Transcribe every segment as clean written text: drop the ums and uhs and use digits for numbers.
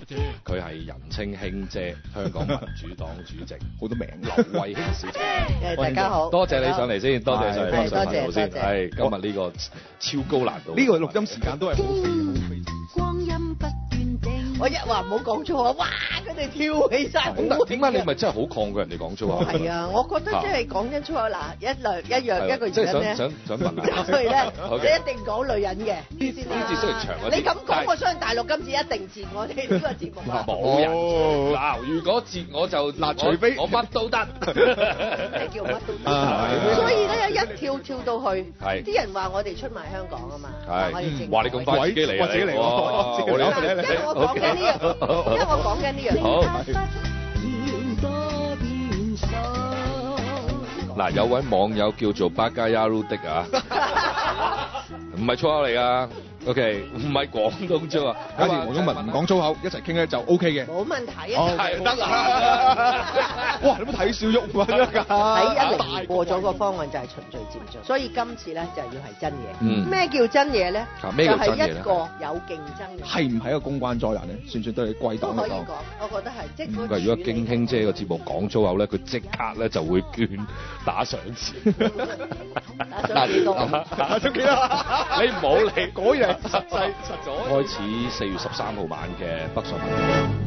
佢係人稱卿姐，香港民主黨主席， 好多名， 劉慧卿小姐。 大家好， 多謝你上嚟先，多謝上嚟多謝先。係今日呢個超高難度， 呢個錄音時間都係好肥。 光陰不斷定。 我一話唔好講粗口，哇！佢哋跳起晒。 咁但點解你咪真係好抗拒人哋講粗口？ 係啊，我覺得即係講真粗口嗱，一個原因咧， 即係想問下， 所以咧，你一定講女人嘅。呢節雖然長一啲， 你咁講，我相信大陸今次一定截我哋呢個節目啊！ 冇人嗱，如果截我就嗱，除非我乜都得， 你叫乜都得。所以咧，一跳到去，啲人話我哋出賣香港啊嘛，我哋正話你咁快自己嚟啊！ 自己嚟喎， 因為我講緊呢樣， 嗱，有位網友叫做巴加亞魯的啊，唔係粗口嚟噶。OK， 唔係廣東啫喎。 假如黃宗文唔講粗口，一齊傾咧就 OK 嘅。 冇問題啊。 係得啦。 哇！你冇睇笑喐㗎得㗎。 喺102過咗個方案就係循序漸進，所以今次咧就要係真嘢。咩叫真嘢咧？ 咩叫真嘢咧？ 就係一個有競爭嘅。 係唔係一個公關災難咧？算唔算都係貴黨？ 都可以講，我覺得係。即係如果京卿姐個節目講粗口咧，佢即刻咧就會捐打賞錢。 打幾多？ 打咗幾多？ 你唔好理， 果然係實際。 開始4月13號晚嘅北上運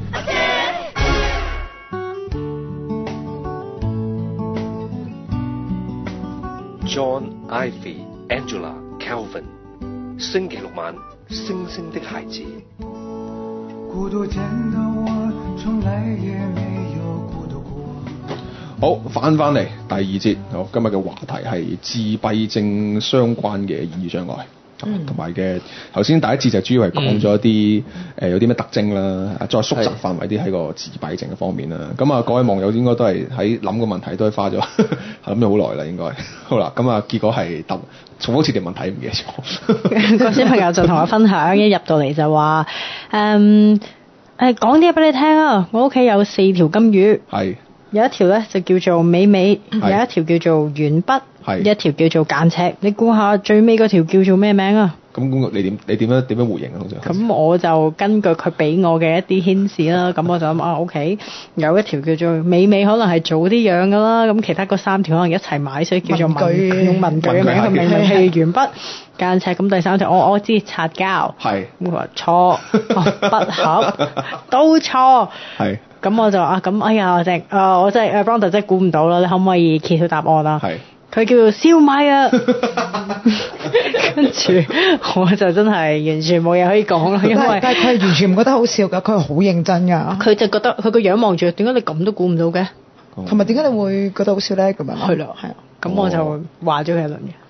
動。 John, Ivy, Angela, Calvin， 星期六晚，星星的孩子。孤獨見到我，從來也沒有孤獨過。 好，翻嚟第2節，好，今日嘅話題係自閉症相關嘅言語障礙。同埋嘅頭先第一節就主要係講咗一啲有啲咩特徵啦，再縮窄範圍啲喺個自閉症嘅方面啦。咁啊，各位網友應該都係喺諗個問題都係花咗諗咗好耐啦，應該好啦。咁啊，結果係重複次條問題唔記得咗。 個小朋友就同我分享，一入到嚟就話講啲嘢俾你聽啊！我屋企有4條金魚， 係有一條咧就叫做美美，有一條叫做鉛筆。一條叫做間尺，你估下最尾嗰條叫做咩名啊？ 咁你點樣回應啊？通常咁我就根據佢俾我嘅一啲顯示啦，咁我就諗OK，有一條叫做美美，可能係早啲養噶啦，咁其他嗰3條可能一齊買，所以叫做用文具嘅名，佢明明係鉛筆間尺，咁第3條我知擦膠，係咁佢話錯，筆盒都錯，係咁我就咁哎呀我真係Ronda 真係估唔到啦，你可唔可以揭曉答案啊？係。佢叫做燒賣啊，跟住我就真係完全冇嘢可以講啦，因為但係佢係完全唔覺得好笑㗎，佢係好認真㗎。 佢就覺得佢個樣望住，點解你咁都估唔到嘅？ 同埋點解你會覺得好笑咧？咁樣係啦，係啊，咁我就話咗佢一輪嘅。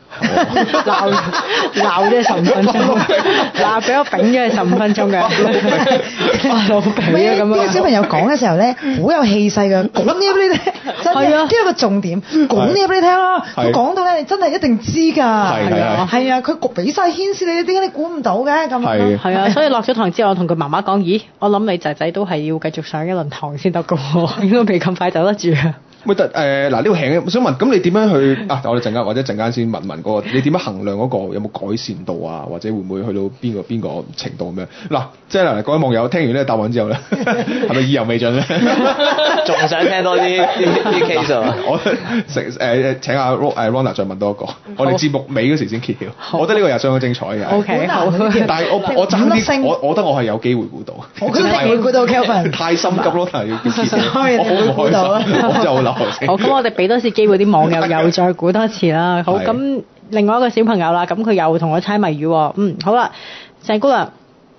鬧咗15分鐘，鬧俾我丙咗係15分鐘嘅，老丙啊咁樣。呢個小朋友講嘅時候咧，好有氣勢嘅，講啲俾你聽，真係。呢個重點，講啲俾你聽啦。佢講到咧，你真係一定知㗎。係啊，佢俾晒牽涉你，點解你估唔到嘅咁？ 係啊，所以落咗堂之後，我同佢媽媽講：咦，我諗你仔仔都係要繼續上一輪堂先得㗎喎，應該未咁快走得住啊。 喂，嗱呢個輕，我想問，咁你點樣去啊？我哋陣間或者陣間先問嗰個，你點樣衡量嗰個有冇改善度啊？或者會唔會去到邊個程度咁樣？嗱，即係嗱，各位網友聽完呢個答案之後咧，係咪意猶未盡咧？ 仲想聽多啲 case 啊？ 我請阿 Ronda 再問多一個，我哋節目尾嗰時先揭曉。我覺得呢個又相當精彩嘅。 OK， 好。 但係我爭啲，我覺得我係有機會估到。 我覺得你估到 Kelvin 太心急咯，但係要揭曉。 我估到啊！ 我真係好好，咁我哋俾多次機會啲網友又再估多次啦。好，咁另外一個小朋友啦，咁佢又同我猜謎語。好啦，鄭姑娘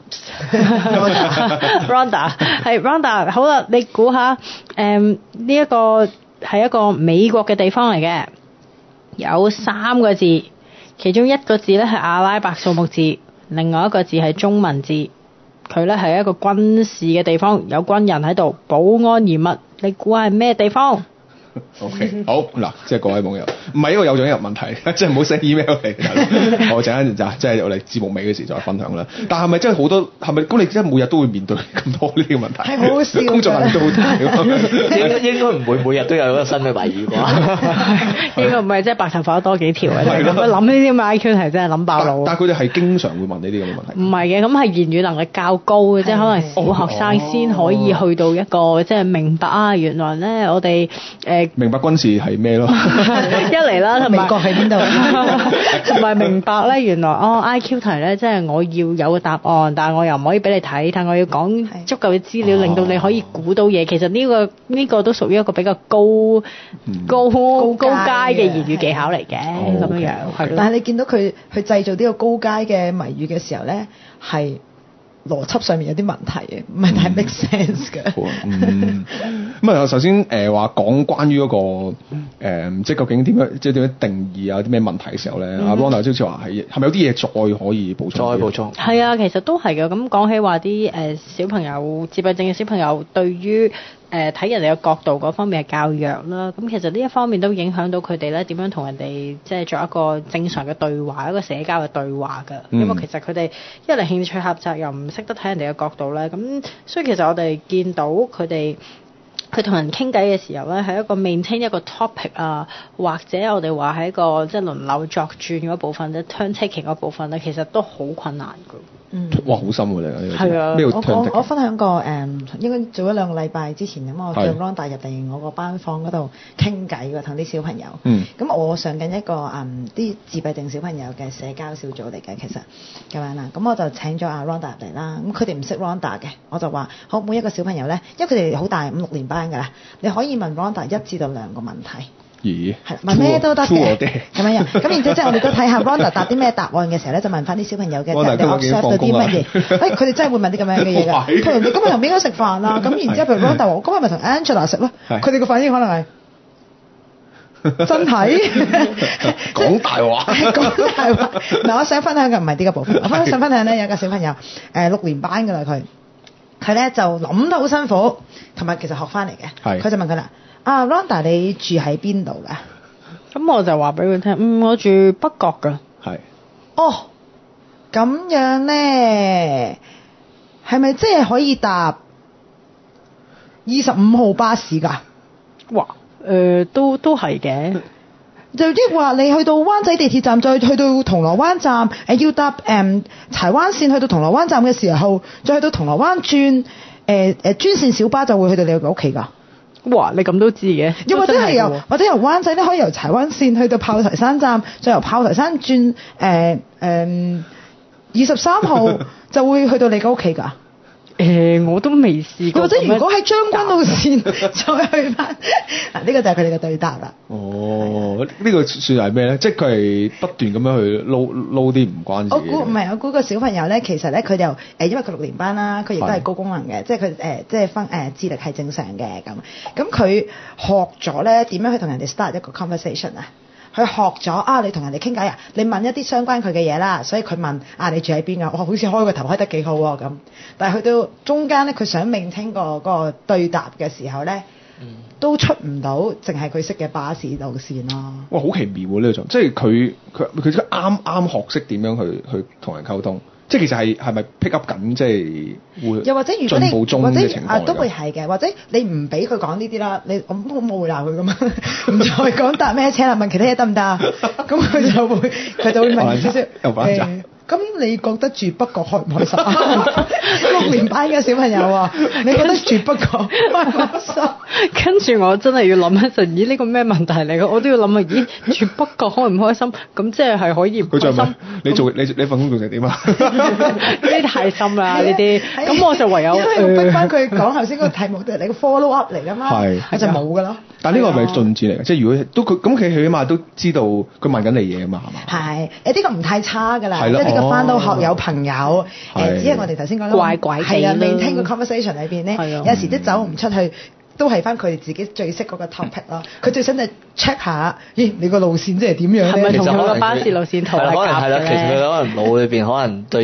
，Ronda 係 Ronda， 好啦，你估下呢一個係一個美國嘅地方嚟嘅，有3個字，其中一個字咧係阿拉伯數目字，另外一個字係中文字。佢咧係一個軍事嘅地方，有軍人喺度保安嚴密。你估係咩地方？ OK， 好嗱，即係各位網友，唔係一個有獎入問題，即係唔好 send email 嚟。我陣間就即係我哋節目尾嘅時再分享啦。但係咪真係好多？係咪咁？你真係每日都會面對咁多呢啲問題？ 係好好笑， 工作壓力都好大。 應該唔會每日都有一個新嘅謎語啩？ 應該唔係，即係白頭髮多幾條嘅。諗呢啲咁嘅 IQ 題真係諗爆腦。 但係佢哋係經常會問呢啲咁嘅問題。 唔係嘅，咁係言語能力較高嘅，即係可能小學生先可以去到一個即係明白啊，原來咧我哋明白軍事係咩咯？ 一嚟啦，同埋美國喺邊度？ 同埋明白咧，原來IQ 題咧，即係我要有個答案，但係我又唔可以俾你睇，但我要講足夠嘅資料，令到你可以估到嘢。其實呢個都屬於一個比較高階嘅言語技巧嚟嘅，咁樣樣係咯。 但係你見到佢去製造呢個高階嘅謎語嘅時候咧，係邏輯上面有啲問題嘅，唔係太 make sense 嘅。 好啊，咁啊，首先話講關於嗰個即係究竟點樣，即係點樣定義啊啲咩問題嘅時候咧，阿 Ronda 好似話係咪有啲嘢再可以補充？ 再補充。 係啊，其實都係嘅。咁講起話啲小朋友自閉症嘅小朋友對於睇人哋嘅角度嗰方面係較弱啦，咁其實呢一方面都影響到佢哋咧點樣同人哋即係作一個正常嘅對話，一個社交嘅對話㗎。因為其實佢哋一嚟興趣狹窄，又唔識得睇人哋嘅角度咧，咁所以其實我哋見到佢同人傾偈嘅時候咧，係一個 maintain 一個 topic 啊，或者我哋話係一個即係輪流作轉嗰部分咧 turn taking 嗰部分咧，其實都好困難㗎。 哇，好深喎你呢個。 係啊， 我分享過應該做咗2個禮拜之前咁，我叫 Ronda 入嚟我個班房嗰度傾偈喎，同啲小朋友。咁我上緊一個啲自閉症小朋友嘅社交小組嚟嘅，其實咁樣啦。咁我就請咗阿 Ronda 入嚟啦。咁佢哋唔識 Ronda 嘅，我就話好，每一個小朋友咧，因為佢哋好大5、6年班㗎啦，你可以問 Ronda 1至2個問題。 咦？ 係問咩都得嘅，咁樣樣。咁然之後即係我哋都睇下 Ronda 答啲咩答案嘅時候咧，就問翻啲小朋友嘅，你 observe 到啲乜嘢？佢哋真係會問啲咁樣嘅嘢㗎。譬如你今日同邊個食飯啊？咁然之後譬如 Ronda 話：我今日咪同 Angela 食咯。佢哋嘅反應可能係真係講大話。 講大話。嗱，我想分享嘅唔係呢個部分，我想分享咧有個小朋友6年班㗎啦，佢咧就諗得好辛苦，同埋其實學翻嚟嘅。佢就問佢啦。Ronda 你住喺邊度㗎？ 咁我就話俾佢聽，我住北角㗎。 係。 哦，咁樣咧，係咪即係可以搭25號巴士㗎？ 哇，都係嘅。 就即係話你去到灣仔地鐵站，再去到銅鑼灣站，要搭柴灣線去到銅鑼灣站嘅時候，再去到銅鑼灣轉專線小巴就會去到你嘅屋企㗎。 哇！你咁都知嘅， 又或者係由灣仔咧，可以由柴灣線去到炮台山站，再由炮台山轉23號就會去到你個屋企㗎。 我都未試過。 或者如果喺將軍澳線再去翻，呢個就係佢哋嘅對答啦。 哦，呢個算係咩咧？即係佢係不斷咁樣去撈啲唔關事嘅。 我估個小朋友咧，其實咧佢就因為佢6年班啦，佢亦都係高功能嘅，即係佢即係智力係正常嘅咁。咁佢學咗咧點樣去同人哋 start 一個 conversation 啊？佢學咗你同人哋傾偈啊，你問一啲相關佢嘅嘢啦，所以佢問你住喺邊啊？好似開個頭開得幾好喎咁。但係去到中間咧，佢想maintain個對答嘅時候咧，都出唔到，淨係佢識嘅巴士路線咯。 哇，好奇妙喎呢個種，即係佢啱學識點樣去同人溝通。即係其實係咪 pick up 緊，即係會又或者如果你進步中嘅情況都會係嘅，或者你唔俾佢講呢啲啦，我冇會鬧佢噶嘛，唔再講搭咩車啦，問其他嘢得唔得啊？咁佢就會問少少。咁你覺得住北角開唔開心？6年班嘅小朋友啊，你覺得住北角開唔開心？ 跟住我真係要諗一陣，咦呢個咩問題嚟嘅？我都要諗啊！咦住北角開唔開心？咁即係可以唔開心？ 你份工做成點啊？ 呢啲太深啦呢啲，咁我就唯有逼翻佢講頭先嗰個題目，就係你個 follow up 嚟㗎嘛，係就冇㗎咯。 但呢個係咪進展嚟嘅？即係如果都佢咁，佢起碼都知道佢問緊你嘢啊嘛，係嘛？ 係呢個唔太差㗎啦，即係呢個翻到學有朋友，只係我哋頭先講怪怪地啦。 maintain 個 conversation 裏邊咧，有時都走唔出去，都係翻佢哋自己最識嗰個 topic 咯。佢最想就 check 下，咦你個路線即係點樣咧？ 係咪同佢個巴士路線圖係夾嘅咧？ 可能係啦，其實佢可能腦裏邊可能對於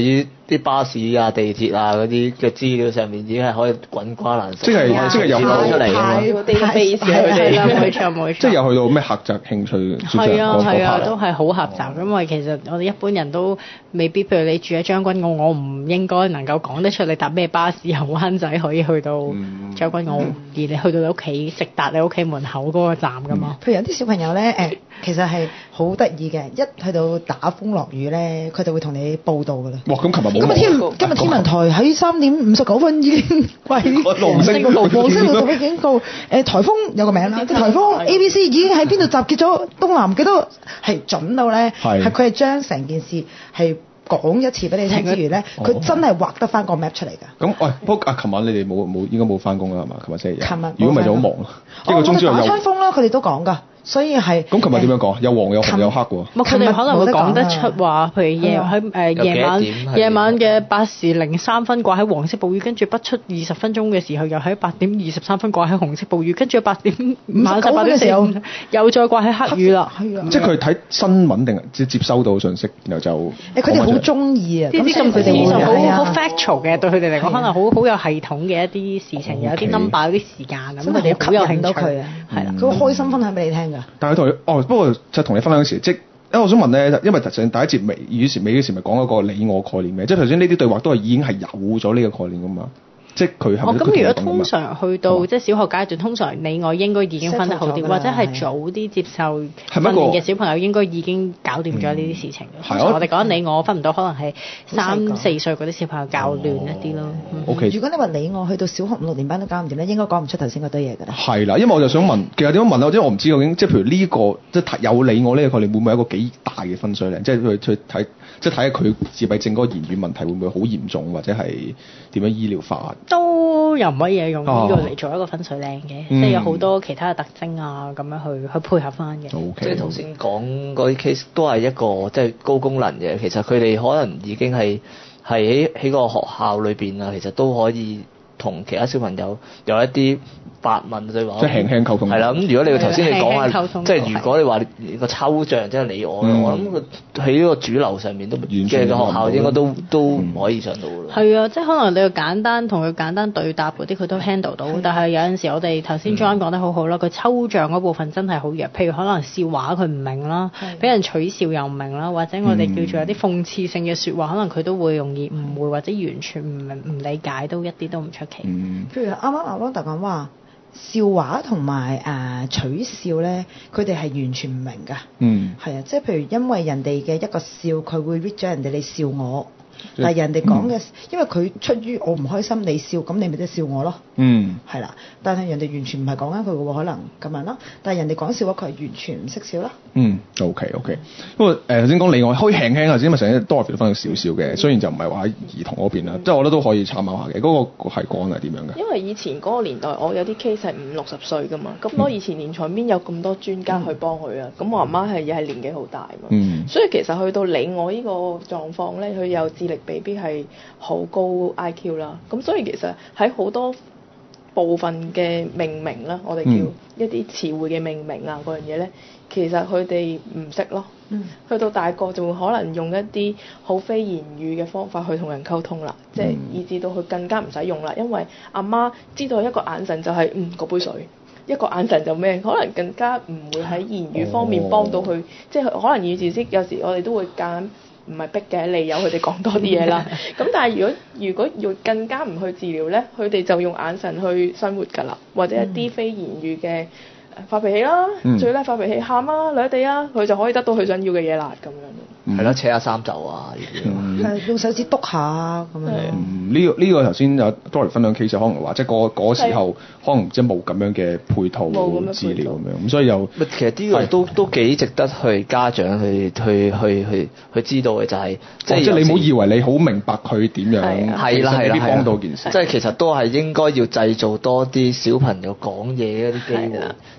啲巴士啊、地鐵啊嗰啲嘅資料上面已經係可以滾瓜爛熟， 即係有出嚟啲 base 佢哋啦， 冇錯冇錯。 即係有去到咩狹窄興趣？ 係啊係啊，都係好狹窄，因為其實我哋一般人都未必，譬如你住喺將軍澳，我唔應該能夠講得出你搭咩巴士由灣仔可以去到將軍澳，而你去到你屋企直達你屋企門口嗰個站噶嘛。 譬如有啲小朋友咧其實係好得意嘅，一去到打風落雨咧，佢就會同你報道噶啦。 哇！咁琴日冇。 今日天文台喺3:59已經為黃色暴風警告。颱風有個名啦，颱風 ABC 已經喺邊度集結咗東南幾多，係準到咧，係佢係將成件事係講一次俾你聽之餘咧，佢真係畫得翻個 map 出嚟㗎。 咁喂，不過琴晚你哋冇應該冇翻工啦係嘛？琴日星期日。 琴日。 如果唔係就好忙啦。一個鐘之後又。打親風啦，佢哋都講㗎。所以係咁，琴日點樣講？有黃有紅有黑喎。 佢哋可能會講得出話，譬如夜晚嘅8時03分掛喺黃色暴雨，跟住不出20分鐘嘅時候，又喺8點23分掛喺紅色暴雨，跟住晚上8點嘅時候又再掛喺黑雨啦。 即係佢睇新聞定係接收到信息，然後就佢哋好中意啊！ 呢啲咁佢哋好 factual 嘅，對佢哋嚟講可能好有系統嘅一啲事情，有啲 number 有啲時間咁，佢哋好有興趣。佢啊，係啦，佢好開心分享俾你聽㗎。 但係同你不過就同你分享嗰時，即係我想問咧，因為頭先第一節尾嗰時咪講一個你我概念嘅，即係頭先呢啲對話都係已經係有咗呢個概念㗎嘛。即係佢係咪？ 咁如果通常去到即係小學階段，通常你我應該已經分得好啲，或者係早啲接受訓練嘅小朋友應該已經搞掂咗呢啲事情。我哋講你我分唔到，可能係3、4歲嗰啲小朋友較亂一啲咯。 OK。 如果你話你我去到小學5、6年班都搞唔掂咧，應該講唔出頭先嗰堆嘢㗎啦。 係啦，因為我就想問，其實點樣問啊？即係我唔知究竟，即係譬如呢個即係有你我呢個概念，會唔會有一個幾大嘅分水嶺？即係去睇。即係睇下佢自閉症嗰個言語問題會唔會好嚴重，或者係點樣醫療法？ 都又唔可以用呢個嚟做一個分水嶺嘅，即係有好多其他嘅特徵啊，咁樣去配合翻嘅。 即係頭先講嗰啲 case 都係一個即係高功能嘅，其實佢哋可能已經係喺個學校裏邊啊，其實都可以同其他小朋友有一啲發問對話， 即係輕輕溝通。係啦，咁如果你頭先你講下，即係如果你話個抽象即係你我，我諗喺呢個主流上面都嘅學校應該都唔可以上到㗎啦。 係啊，即係可能你要簡單同佢簡單對答嗰啲佢都 handle 到，但係有陣時我哋頭先 John 講得好好啦，佢抽象嗰部分真係好弱，譬如可能笑話佢唔明啦，俾人取笑又唔明啦，或者我哋叫做有啲諷刺性嘅説話，可能佢都會容易誤會或者完全唔理解，都一啲都唔出奇。 譬如啱啱阿汪特講話。笑話同埋取笑咧，佢哋係完全唔明㗎。係啊，即係譬如因為人哋嘅一個笑，佢會 read 咗人哋你笑我，但係人哋講嘅，因為佢出於我唔開心你笑，咁你咪即係笑我咯。係啦，但係人哋完全唔係講緊佢嘅喎，可能咁樣咯。但係人哋講笑話，佢係完全唔識笑咯。 OK。不過頭先講你我可以輕輕頭先，因為成日多分享少少嘅，雖然就唔係話喺兒童嗰邊啦，即係我覺得都可以參考下嘅。嗰個係講係點樣嘅？ 因為以前嗰個年代，我有啲 case 係50、60歲㗎嘛，咁我以前連床邊有咁多專家去幫佢啊，咁我阿媽係年紀好大嘛，所以其實去到你我呢個狀況咧，佢有智力未必係好高 IQ 啦，咁所以其實喺好多部分嘅命名啦，我哋叫一啲詞彙嘅命名啊，嗰樣嘢咧，其實佢哋唔識咯。去到大個就會可能用一啲好非言語嘅方法去同人溝通啦，即係以至到佢更加唔使用啦，因為阿媽知道一個眼神就係嗰杯水，一個眼神就咩，可能更加唔會喺言語方面幫到佢，即係可能語字識有時我哋都會揀。唔係逼嘅，你由佢哋講多啲嘢啦。咁但係如果要更加唔去治療咧，佢哋就用眼神去生活㗎啦，或者一啲非言語嘅發脾氣啦，最叻發脾氣喊啊、掠地啊，佢就可以得到佢想要嘅嘢啦，咁樣。 係啦，扯下衫袖啊， 用手指篤下咁樣。 呢個頭先有 Dory 分享 case，可能話即係嗰時候可能即係冇咁樣嘅配套治療咁樣，咁所以又其實呢個都幾值得去家長去知道嘅，就係即係你唔好以為你好明白佢點樣， 係啦， 未必幫到件事。 即係其實都係應該要製造多啲小朋友講嘢嗰啲機會。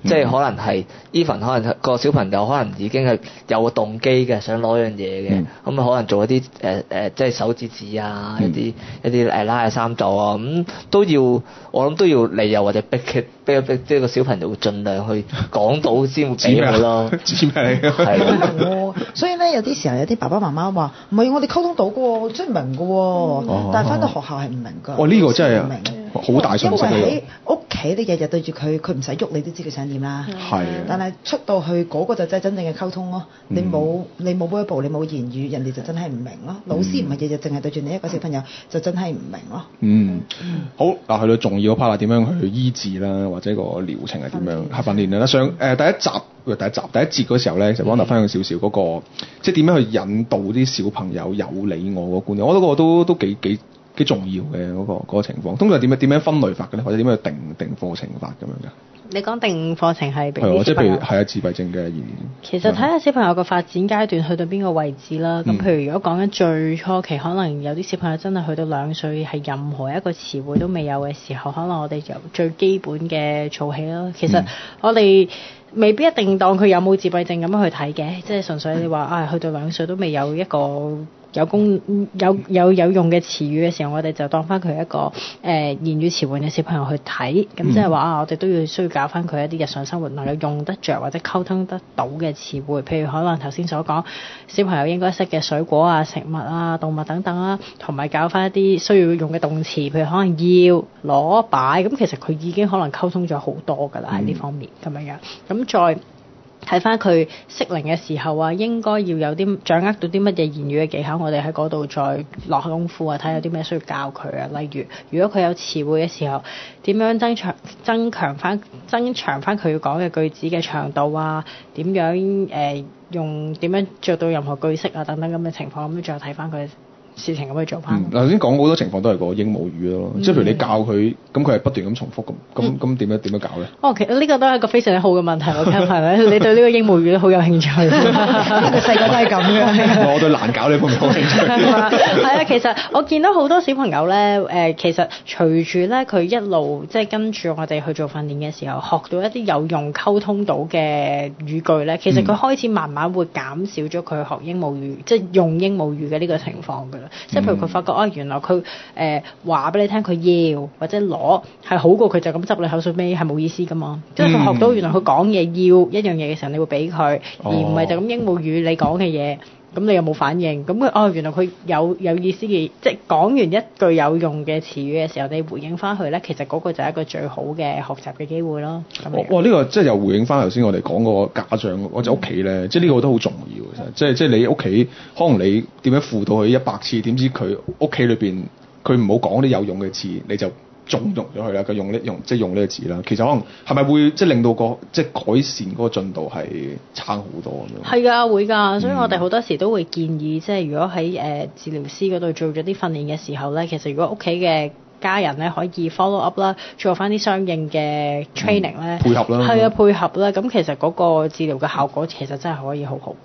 即係可能係 even 可能個小朋友可能已經係有個動機嘅，想攞樣嘢嘅，咁可能做一啲即係手指指啊，一啲拉下衫袖啊，咁都要我諗都要理由或者逼，即係個小朋友盡量去講到先會俾佢咯。 知咩嚟？ 係所以咧有啲時候有啲爸爸媽媽話唔係我哋溝通到嘅喎，真係明嘅喎，但係翻到學校係唔明㗎。 呢個真係好大信息嚟。 因為喺屋企你日日對住佢，佢唔使喐你都知佢想點啦。 係。 但係出到去嗰個就真係真正嘅溝通咯。你冇 verbal，你冇言語，人哋就真係唔明咯。老師唔係日日淨係對住你一個小朋友，就真係唔明咯。 好嗱，去到重要嗰 part 啦，點樣去醫治啦，或者個療程係點樣？係訓練啦。上第一節嗰時候咧，就幫我分享少少嗰個，即係點樣去引導啲小朋友有你我個觀念。我覺得個都幾重要嘅嗰個情況。通常點樣分類法嘅咧，或者點樣去定課程法咁樣嘅？ 你講定課程係俾即係譬如係自閉症嘅言語。 其實睇下小朋友個發展階段去到邊個位置啦。咁譬如如果講緊最初期，可能有啲小朋友真係去到2歲，係任何一個詞彙都未有嘅時候，可能我哋由最基本嘅做起咯。其實我哋未必一定當佢有冇自閉症咁樣去睇嘅，即係純粹你話去到2歲都未有一個有用嘅詞語嘅時候，我哋就當翻佢一個言語遲緩嘅小朋友去睇，咁即係話我哋都需要教翻佢一啲日常生活能夠用得着或者溝通得到嘅詞彙，譬如可能頭先所講小朋友應該識嘅水果啊、食物啊、動物等等啦，同埋教翻一啲需要用嘅動詞，譬如可能要、攞、擺，咁其實佢已經可能溝通咗好多㗎啦喺呢方面咁樣，咁再睇翻佢適齡嘅時候啊，應該要有啲掌握到啲乜嘢言語嘅技巧，我哋喺嗰度再落功夫啊，睇下有啲咩需要教佢啊。例如，如果佢有詞彙嘅時候，點樣增強翻佢要講嘅句子嘅長度啊？點樣用點樣做到任何句式啊？等等咁嘅情況，咁再睇翻佢事情咁去做翻。 頭先講好多情況都係個鸚鵡語咯，即係譬如你教佢，咁佢係不斷咁重複咁點樣搞咧？ 其實呢個都係一個非常之好嘅問題，我聽係咪？你對呢個鸚鵡語都好有興趣，細個都係咁嘅。 我對難搞呢方面好興趣。 係啊，其實我見到好多小朋友咧，其實隨住咧佢一路即係跟住我哋去做訓練嘅時候，學到一啲有用溝通到嘅語句咧，其實佢開始慢慢會減少咗佢學鸚鵡語，即係用鸚鵡語嘅呢個情況㗎啦。即係譬如佢發覺原來佢話俾你聽佢要或者攞係好過佢就咁執你口水尾，係冇意思噶嘛。即係佢學到原來佢講嘢要一樣嘢嘅時候，你會俾佢，而唔係就咁鸚鵡語你講嘅嘢，咁你又冇反應。咁佢原來佢有意思嘅，即係講完一句有用嘅詞語嘅時候，你回應翻佢咧，其實嗰個就係一個最好嘅學習嘅機會咯。 哇！呢個即係又回應翻頭先我哋講嗰個家長或者屋企咧，即係呢個都好重要嘅。即係你屋企可能你點樣輔導佢100次，點知佢屋企裏邊佢唔好講啲有用嘅詞，你就縱容咗佢啦。佢用呢個字啦，其實可能係咪會即係令到即係改善嗰個進度係差好多咁樣？係㗎，會㗎。所以我哋好多時都會建議，即係如果喺治療師嗰度做咗啲訓練嘅時候咧，其實如果屋企嘅家人咧可以 follow up 啦，做翻啲相應嘅 training 咧， 配合啦， 係啊，配合啦。咁其實嗰個治療嘅效果其實真係可以好好。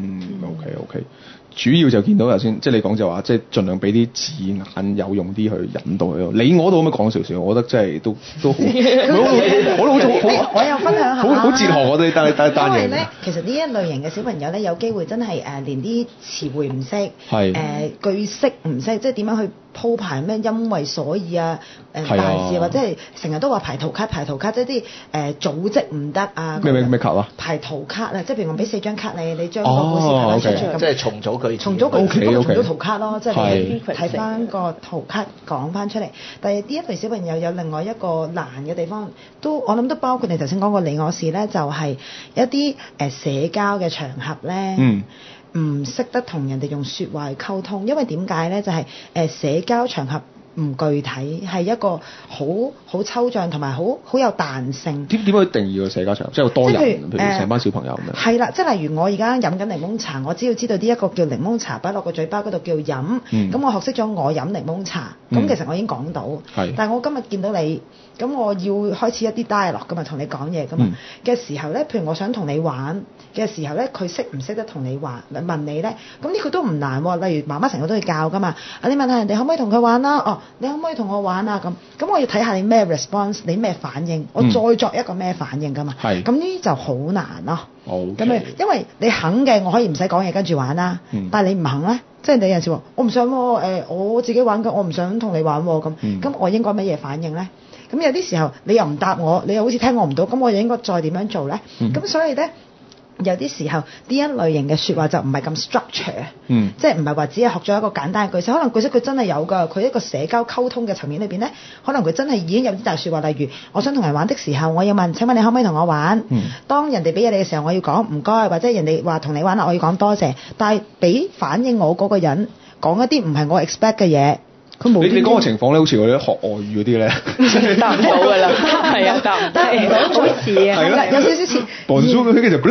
OK。主要就見到頭先，即係你講就話，即係盡量俾啲字眼有用啲去引導佢咯。你我度可唔可以講少少？我覺得真係都好， 我又分享下， 好哲學我哋單嘢。 因為咧，其實呢一類型嘅小朋友咧，有機會真係連啲詞彙唔識，句式唔識，即係點樣去鋪排咩因為所以啊，但是或者係成日都話排圖卡，即係啲組織唔得啊。 咩卡啊？ 排圖卡啊，即係譬如我俾4張卡你將個故事排出嚟咁。 即係重組句子， 重組圖卡咯，即係你睇翻個圖卡講翻出嚟。但係呢一類小朋友有另外一個難嘅地方，我諗都包括你頭先講過你我事咧，就係一啲社交嘅場合咧。唔識得同人哋用説話去溝通，因為點解咧？就係社交場合唔具體，係一個好抽象同埋好有彈性。點去定義個社交場合？即係多人，譬如成班小朋友咁樣。 係啦，即係例如我而家飲緊檸檬茶，我只要知道呢一個叫檸檬茶，擺落個嘴巴嗰度叫飲。咁我學識咗我飲檸檬茶，咁其實我已經講到。但係我今日見到你，咁我要開始一啲 dialogue 㗎嘛，同你講嘢㗎嘛嘅時候咧，譬如我想同你玩嘅時候咧，佢識唔識得同你玩？問你咧，咁呢個都唔難喎。例如媽媽成日都會教㗎嘛，你問下人哋可唔可以同佢玩啦？ 你可唔可以同我玩啊？咁我要睇下你咩 response， 你咩反應，我再作一個咩反應㗎嘛。咁呢啲就好難咯。咁咪因為你肯嘅，我可以唔使講嘢跟住玩啦。但係你唔肯咧，即係你有陣時話我唔想喎，我自己玩緊，我唔想同你玩喎咁我應該乜嘢反應咧？咁有啲時候你又唔答我，你又好似聽我唔到，咁我又應該再點樣做咧？咁所以咧。有啲時候呢一類型嘅説話就唔係咁 structure，即係唔係話只係學咗一個簡單嘅句式，可能句式佢真係有㗎，佢一個社交溝通嘅層面裏邊咧，可能佢真係已經有啲大説話，例如我想同人玩的時候，我要問請問你可唔可以同我玩？當人哋俾嘢你嘅時候，我要講唔該，或者人哋話同你玩啦，我要講多謝，但係俾反應我嗰個人講一啲唔係我 expect 嘅嘢。 你講個情況咧，好似我哋學外語嗰啲咧， 答唔到㗎啦，係啊，答唔到，好似啊， 有少少似。 Bonjour 嗰啲就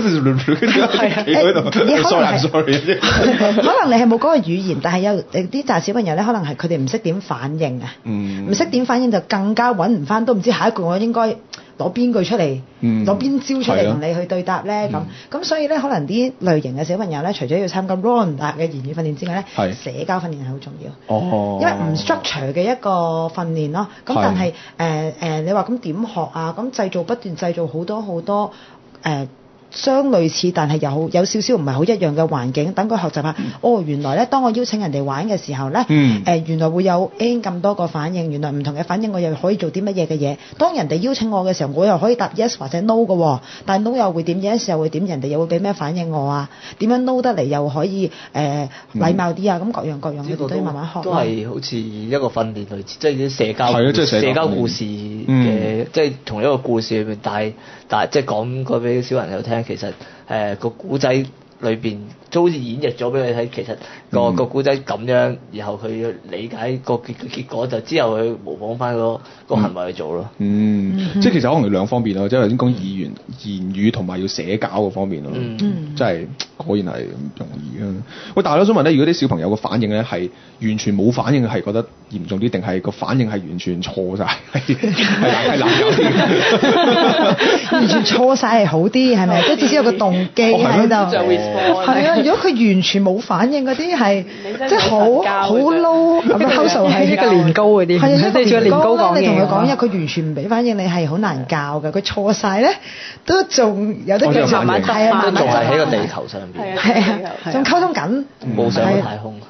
，sorry， 可能你係冇嗰個語言，但係有啲大小朋友咧，可能係佢哋唔識點反應啊，唔識點反應就更加揾唔翻，都唔知下一句我應該攞邊句出嚟，攞邊招出嚟同你去對答咧咁所以咧，可能啲類型嘅小朋友咧，除咗要參加 Ronda 嘅言語訓練之外咧，社交訓練係好重要。因為唔 structure 嘅一個訓練咯。咁但係你話咁點學啊？咁不斷製造好多相類似但係有少少唔係好一樣嘅環境，等佢學習下。原來咧，當我邀請人哋玩嘅時候咧，原來會有 N 咁多個反應，原來唔同嘅反應我又可以做啲乜嘢嘅嘢。當人哋邀請我嘅時候，我又可以答 yes 或者 no 嘅，但係 no 又會點，yes 又會點，人哋又會俾咩反應我啊？點樣 no 得嚟又可以禮貌啲啊？咁各樣你哋都要慢慢學。 都係好似一個訓練類似，即係啲社交故事嘅，即係同一個故事裏面，但係即係講過俾小朋友聽。其實個古仔裏邊都好似演繹咗俾佢睇，其實個古仔咁樣，然後佢理解個結果，就之後去模仿翻個行為去做咯。 即係其實可能兩方面咯，即係頭先講言語同埋要社交嗰方面咯。真係果然係唔容易啊！喂，但係我想問咧，如果啲小朋友個反應咧係完全冇反應，係覺得嚴重啲，定係個反應係完全錯晒？係難搞啲。 完全錯晒係好啲，係咪？即係至少有個動機喺度。係啊，如果佢完全冇反應嗰啲係，即係好 low 咁樣 household 係一個年糕嗰啲，係啊，一個年糕講嘢。你同佢講佢完全唔俾反應，你係好難教嘅。佢錯晒咧，都仲有得繼續慢慢係啊，仲係喺個地球上邊， 係啊，仲溝通緊， 冇上過太空。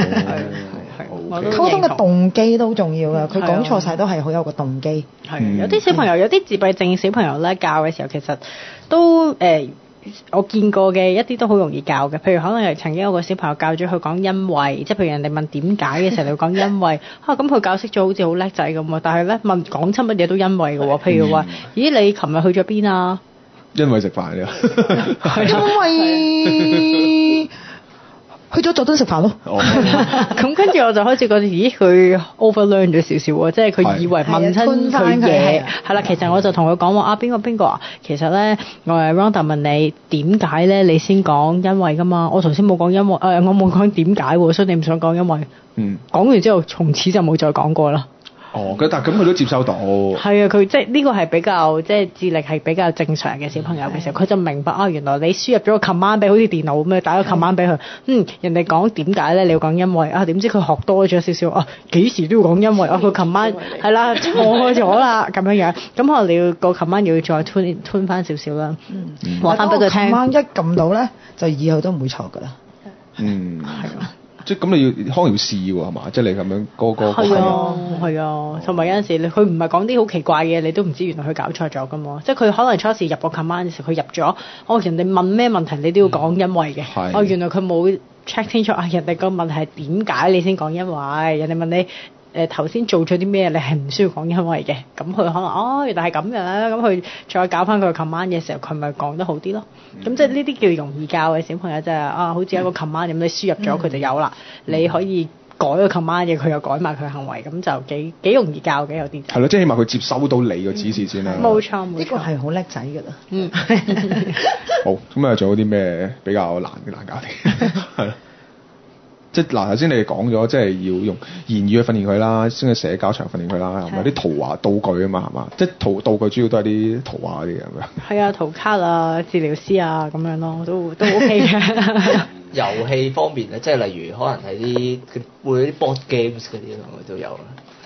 溝通嘅動機都好重要㗎，佢講錯晒都係好有個動機。 係有啲小朋友，有啲自閉症小朋友咧，教嘅時候其實都我見過嘅一啲都好容易教嘅。譬如可能曾經有個小朋友教咗佢講因為，即係譬如人哋問點解嘅時候，你會講因為咁佢教識咗好似好叻仔咁喎。但係咧講親乜嘢都因為嘅喎。譬如話，咦你琴日去咗邊啊？ 因為食飯㗎。 因為去咗佐敦食飯咯。 咁跟住我就開始覺得，咦佢 overlearn 咗少少喎，即係佢以為問親佢嘢係啦。其實我就同佢講話邊個啊？其實咧我係 Ronda 問你點解咧，你先講因為㗎嘛。我頭先冇講因為，我冇講點解喎，所以你唔想講因為。講完之後，從此就冇再講過啦。 但係咁佢都接收到。 係啊，佢即係呢個係比較即係智力係比較正常嘅小朋友嘅時候，佢就明白原來你輸入咗個 command 俾好似電腦咁樣打個 command 俾佢。人哋講點解咧，你要講因為點知佢學多咗少少幾時都要講因為佢 command 係啦錯咗啦咁樣。咁可能你要個 command 要再吞翻少少啦，話翻俾佢聽。 command 一撳到咧，就以後都唔會錯㗎啦。 係啊。 即係咁，你可能要試喎，係嘛？即係你咁樣個係啊，同埋有陣時佢唔係講啲好奇怪嘅嘢，你都唔知原來佢搞錯咗㗎嘛。即係佢可能初時入個 command 嘅時候，佢入咗人哋問咩問題，你都要講因為嘅。原來佢冇 check 清楚人哋個問題係點解你先講因為。人哋問你頭先做咗啲咩，你係唔需要講因為嘅。咁佢可能原來係咁樣，咁佢再搞翻佢個 command 嘅時候，佢咪講得好啲咯。咁即係呢啲叫容易教嘅小朋友，就係好似一個 command 咁，你輸入咗佢就有啦。你可以改個 command 嘅，佢又改埋佢行為，咁就幾容易教嘅有啲。係咯，即係起碼佢接收到你個指示先啦。 冇錯， 呢個係好叻仔㗎啦。 好，咁仲有啲咩比較難搞啲？係咯。即係嗱，頭先你哋講咗，即係要用言語去訓練佢啦，先去社交場訓練佢啦，有啲圖畫道具啊嘛，係嘛？即係道具主要都係啲圖畫啲咁樣。係啊，圖卡啊，治療師啊咁樣咯，都 OK 嘅。 遊戲方面咧，即係例如可能係啲會啲 board games 嗰啲咯，都有啦。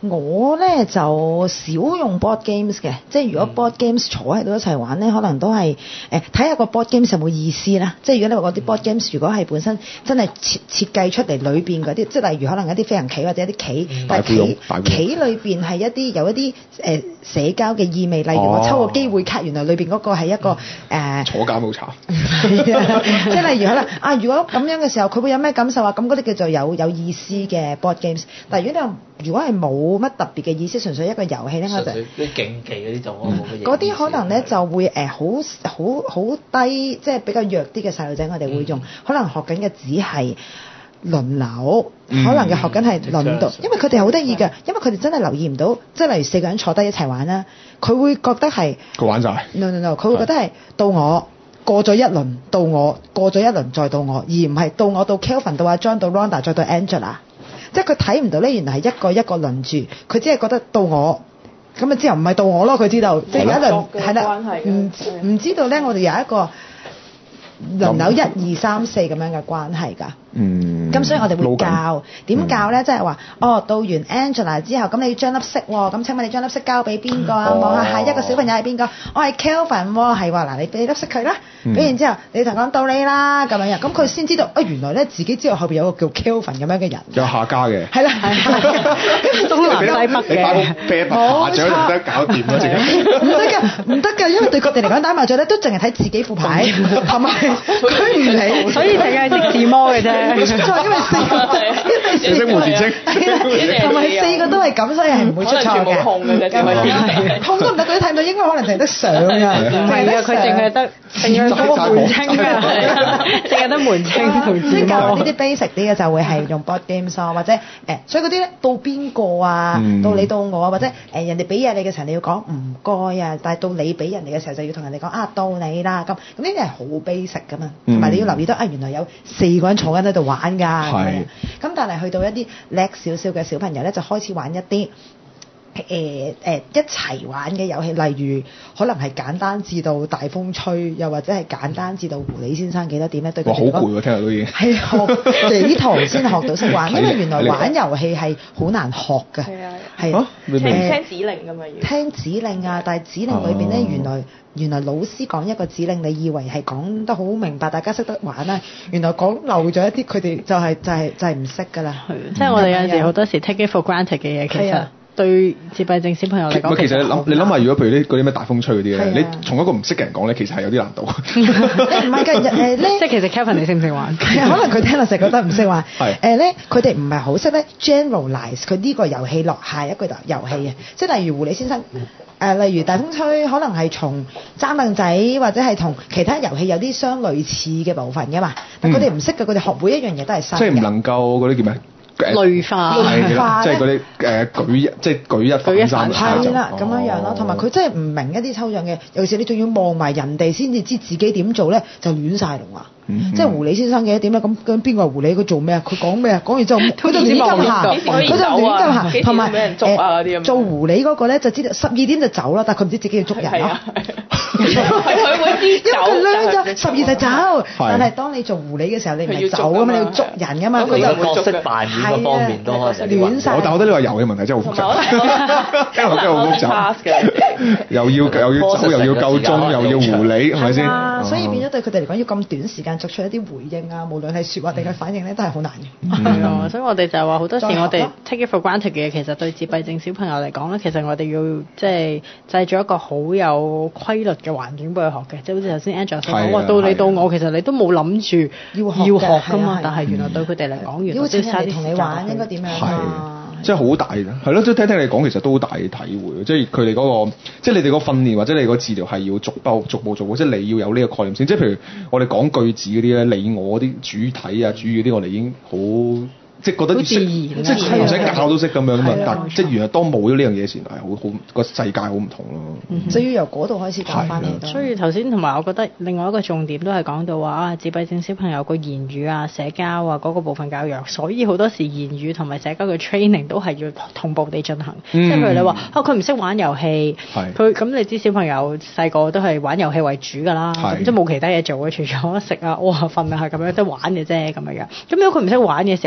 我咧就少用 board games 嘅，即係如果 board games 坐喺度一齊玩咧，可能都係睇下個 board games 有冇意思啦。即係如果你話嗰啲 board games 如果係本身真係設計出嚟裏邊嗰啲，即係例如可能一啲飛行棋或者一啲棋，但係棋裏邊係有一啲社交嘅意味，例如我抽個機會卡，原來裏邊嗰個係一個坐監冇茶。 係啊，即係例如可能如果咁樣嘅時候，佢會有咩感受啊？咁嗰啲叫做有意思嘅 board games。但係如果係冇乜特別嘅意思，純粹一個遊戲咧，我就啲競技嗰啲就冇乜嘢。 嗰啲可能咧就會好低，即係比較弱啲嘅細路仔，我哋會用可能學緊嘅只係輪流，可能嘅學緊係輪到，因為佢哋好得意嘅，因為佢哋真係留意唔到，即係例如4個人坐低一齊玩啦，佢會覺得係佢玩晒。 No， 佢會覺得係到我過咗一輪，到我過咗一輪再到我，而唔係到我到 Kelvin 到阿 John 到 Rhonda 再到 Angela。即係佢睇唔到咧，原來係一個一個輪住，佢只係覺得到我，咁啊之後唔係到我咯，佢知道，即係有一輪係啦，唔知道咧，我哋有一個輪流1、2、3、4咁樣嘅關係㗎。咁所以我哋會教點教咧，即係話到完 Angela 之後，咁你要將粒色喎，咁請問你將粒色交俾邊個啊？望下下一個小朋友係邊個？我係 Kelvin 喎，係話嗱，你俾粒色佢啦，俾完之後你同講到你啦咁樣，咁佢先知道原來咧自己知道後邊有個叫 Kelvin 咁樣嘅人， 有下家嘅， 係啦，東南西北嘅， 啤麻雀都得搞掂啦， 唔得㗎，因為對佢哋嚟講打麻雀咧都淨係睇自己副牌，同埋佢唔理， 所以淨係識自摸嘅啫。 因為四個字精， 同埋4個都係咁，所以係唔會出錯嘅。控都唔得，佢睇唔到，應該可能淨係得相啊， 唔係啊，佢淨係得嗰個門清啊，淨係得門清同字摸。 呢啲 basic 啲嘅就會係用 board games 咯，或者所以嗰啲咧到邊個啊，到你到我啊，或者人哋俾嘢你嘅時候你要講唔該啊，但係到你俾人哋嘅時候就要同人哋講到你啦咁呢啲係好 basic 噶嘛，同埋你要留意到原來有4個人坐緊喺度玩㗎，咁但係去到一啲叻少少嘅小朋友咧，就開始玩一啲一齊玩嘅遊戲，例如可能係簡單至到大風吹，又或者係簡單至到狐狸先生幾多點咧？對佢哋講， 好攰喎，聽日都已經係學幾堂先學到識玩，因為原來玩遊戲係好難學㗎，係聽指令㗎嘛， 聽指令啊，但係指令裏邊咧原來老師講一個指令，你以為係講得好明白，大家識得玩啦，原來講漏咗一啲，佢哋就係唔識㗎啦。 即係我哋有陣時好多時 take it for granted 嘅嘢，其實對自閉症小朋友嚟講， 其實你諗下，如果譬如嗰啲咩大風吹嗰啲咧，你從一個唔識嘅人講咧，其實係有啲難度。 唔係㗎， 即係其實 Kelvin 你識唔識玩？ 可能佢聽落成覺得唔識玩。咧佢哋唔係好識咧 generalize 佢呢個遊戲落下一個遊戲啊，即係例如狐狸先生。例如大風吹，可能係從爭凳仔或者係同其他遊戲有啲相類似嘅部分㗎嘛，但佢哋唔識嘅，佢哋學每一樣嘢都係新嘅。 即係唔能夠嗰啲叫咩？ 類化， 即係嗰啲舉一反三， 係啦咁樣咯。同埋佢真係唔明一啲抽象嘅，尤其是你仲要望埋人哋先至知自己點做咧，就亂晒龍啊！即係狐狸先生嘅點咧？咁邊個係狐狸？佢做咩啊？佢講咩啊？講完之後佢就亂咁行，佢就亂咁行，同埋做狐狸嗰個咧就知道12點就走啦，但係佢唔知自己要捉人咯。 佢會知走， 因為佢孏咗12就走，但係當你做狐狸嘅時候，你唔係走噶嘛，你要捉人噶嘛。 佢就角色扮演嗰方面都亂晒。 但係我覺得呢個遊戲問題真係好複雜，真係好複雜。又要走，又要夠鐘，又要狐狸，係咪先？ 所以變咗對佢哋嚟講，要咁短時間作出一啲回應啊，無論係説話定係反應咧，都係好難嘅。 係啊，所以我哋就係話好多時我哋 take it for granted 嘅嘢，其實對自閉症小朋友嚟講咧，其實我哋要即係製造一個好有規律嘅環境俾佢學嘅，即係好似頭先 Angela 所講話，到你到我，其實你都冇諗住要學㗎嘛，但係原來對佢哋嚟講，原來要請人哋同你玩應該點樣啊？ 即係好大嘅，係咯，即係聽你講，其實都好大嘅體會。即係佢哋嗰個，即係你哋個訓練或者你個治療係要逐步做，即係你要有呢個概念先。即係譬如我哋講句子嗰啲咧，你我啲主體啊、主語啲，我哋已經好。即係覺得識，即係唔使教都識咁樣嘛。但即係原來當冇咗呢樣嘢時，係好個世界好唔同咯。 就要由嗰度開始教翻嚟。 所以頭先同埋我覺得另外一個重點都係講到話自閉症小朋友個言語啊、社交啊嗰個部分較弱，所以好多時言語同埋社交嘅 training 都係要同步地進行。即係譬如你話佢唔識玩遊戲，佢咁你知小朋友細個都係玩遊戲為主㗎啦，即係冇其他嘢做嘅，除咗食啊、屙啊、瞓啊咁樣都玩嘅啫咁樣。咁如果佢唔識玩嘅時候，佢都